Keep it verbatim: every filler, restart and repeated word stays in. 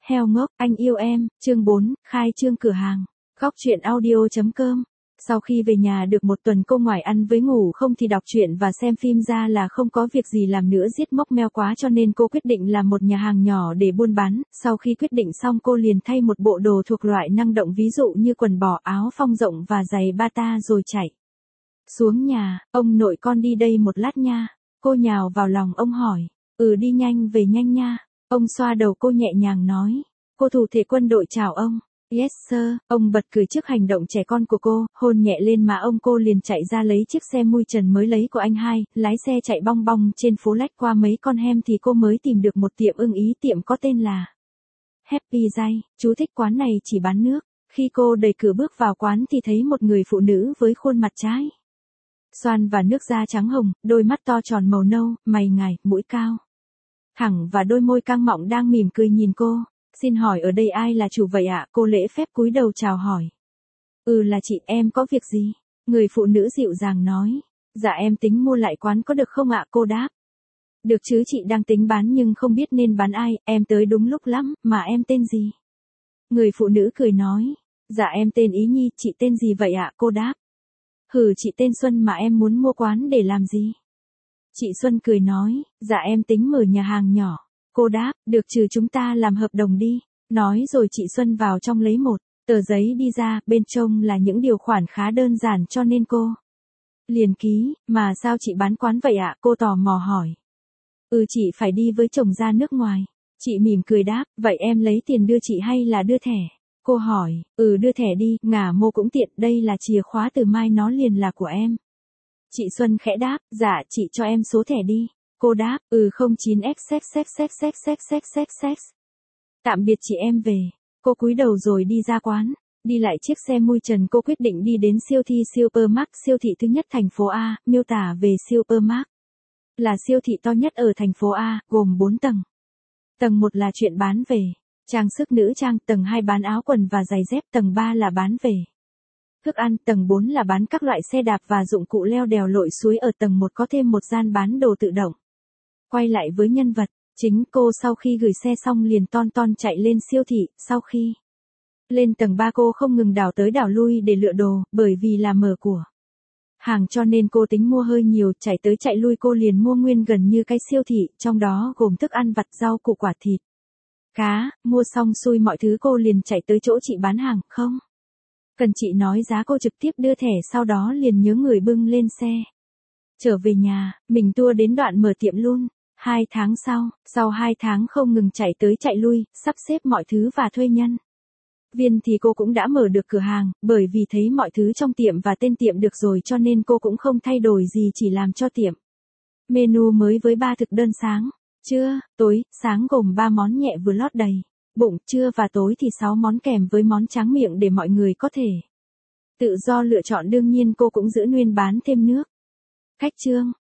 Heo ngốc, anh yêu em, chương bốn, khai trương cửa hàng. Góc truyện audio.com. Sau khi về nhà được một tuần cô ngoài ăn với ngủ không thì đọc truyện và xem phim ra là không có việc gì làm nữa, giết mốc meo quá cho nên cô quyết định làm một nhà hàng nhỏ để buôn bán. Sau khi quyết định xong cô liền thay một bộ đồ thuộc loại năng động, ví dụ như quần bò, áo phông rộng và giày bata rồi chạy xuống nhà. Ông nội con đi đây một lát nha. Cô nhào vào lòng ông hỏi. Ừ, đi nhanh về nhanh nha. Ông xoa đầu cô nhẹ nhàng nói. Cô thủ thể quân đội chào ông. Yes sir. Ông bật cười trước hành động trẻ con của cô, hôn nhẹ lên má ông. Cô liền chạy ra lấy chiếc xe mui trần mới lấy của anh hai, lái xe chạy bong bong trên phố, lách qua mấy con hem thì cô mới tìm được một tiệm ưng ý. Tiệm có tên là Happy Day. Chú thích quán này chỉ bán nước. Khi cô đẩy cửa bước vào quán thì thấy một người phụ nữ với khuôn mặt trái xoan và nước da trắng hồng, đôi mắt to tròn màu nâu, mày ngài, mũi cao thẳng và đôi môi căng mọng đang mỉm cười nhìn cô. Xin hỏi ở đây ai là chủ vậy ạ? Cô lễ phép cúi đầu chào hỏi. Ừ, là chị. Em có việc gì? Người phụ nữ dịu dàng nói. Dạ em tính mua lại quán có được không ạ? Cô đáp. Được chứ, chị đang tính bán nhưng không biết nên bán ai. Em tới đúng lúc lắm. Mà em tên gì? Người phụ nữ cười nói. Dạ em tên Ý Nhi. Chị tên gì vậy ạ? Cô đáp. Hừ, chị tên Xuân mà em muốn mua quán để làm gì? Chị Xuân cười nói. Dạ em tính mở nhà hàng nhỏ. Cô đáp, được chứ, chúng ta làm hợp đồng đi. Nói rồi chị Xuân vào trong lấy một tờ giấy đi ra, bên trong là những điều khoản khá đơn giản cho nên cô liền ký. Mà sao chị bán quán vậy ạ? Cô tò mò hỏi. Ừ, chị phải đi với chồng ra nước ngoài. Chị mỉm cười đáp, vậy em lấy tiền đưa chị hay là đưa thẻ? Cô hỏi, ừ đưa thẻ đi, ngả mô cũng tiện, đây là chìa khóa, từ mai nó liền là của em. Chị Xuân khẽ đáp, dạ chị cho em số thẻ đi. Cô đáp, ừ không chín x x x x x x x x. Tạm biệt chị, em về. Cô cúi đầu rồi đi ra quán. Đi lại chiếc xe mui trần, cô quyết định đi đến siêu thị Supermark, siêu thị thứ nhất thành phố A. Miêu tả về Supermark là siêu thị to nhất ở thành phố A, gồm bốn tầng. Tầng một là chuyện bán về trang sức nữ trang, tầng hai bán áo quần và giày dép, tầng ba là bán về thức ăn, tầng bốn là bán các loại xe đạp và dụng cụ leo đèo lội suối. Ở tầng một có thêm một gian bán đồ tự động. Quay lại với nhân vật chính, cô sau khi gửi xe xong liền ton ton chạy lên siêu thị. Sau khi lên tầng ba cô không ngừng đảo tới đảo lui để lựa đồ, bởi vì là mở của hàng cho nên cô tính mua hơi nhiều. Chạy tới chạy lui cô liền mua nguyên gần như cái siêu thị, trong đó gồm thức ăn vặt, rau củ quả, thịt, cá. Mua xong xuôi mọi thứ cô liền chạy tới chỗ chị bán hàng. Không cần chị nói giá, cô trực tiếp đưa thẻ, sau đó liền nhớ người bưng lên xe trở về nhà. Mình tua đến đoạn mở tiệm luôn. Hai tháng sau, sau hai tháng không ngừng chạy tới chạy lui, sắp xếp mọi thứ và thuê nhân viên thì cô cũng đã mở được cửa hàng. Bởi vì thấy mọi thứ trong tiệm và tên tiệm được rồi cho nên cô cũng không thay đổi gì, chỉ làm cho tiệm menu mới với ba thực đơn sáng, trưa, tối, sáng gồm ba món nhẹ vừa lót đầy bụng, trưa và tối thì sáu món kèm với món tráng miệng để mọi người có thể tự do lựa chọn. Đương nhiên cô cũng giữ nguyên bán thêm nước cách trương.